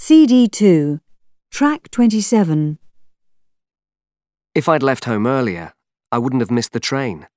CD2, Track 27. If I'd left home earlier, I wouldn't have missed the train.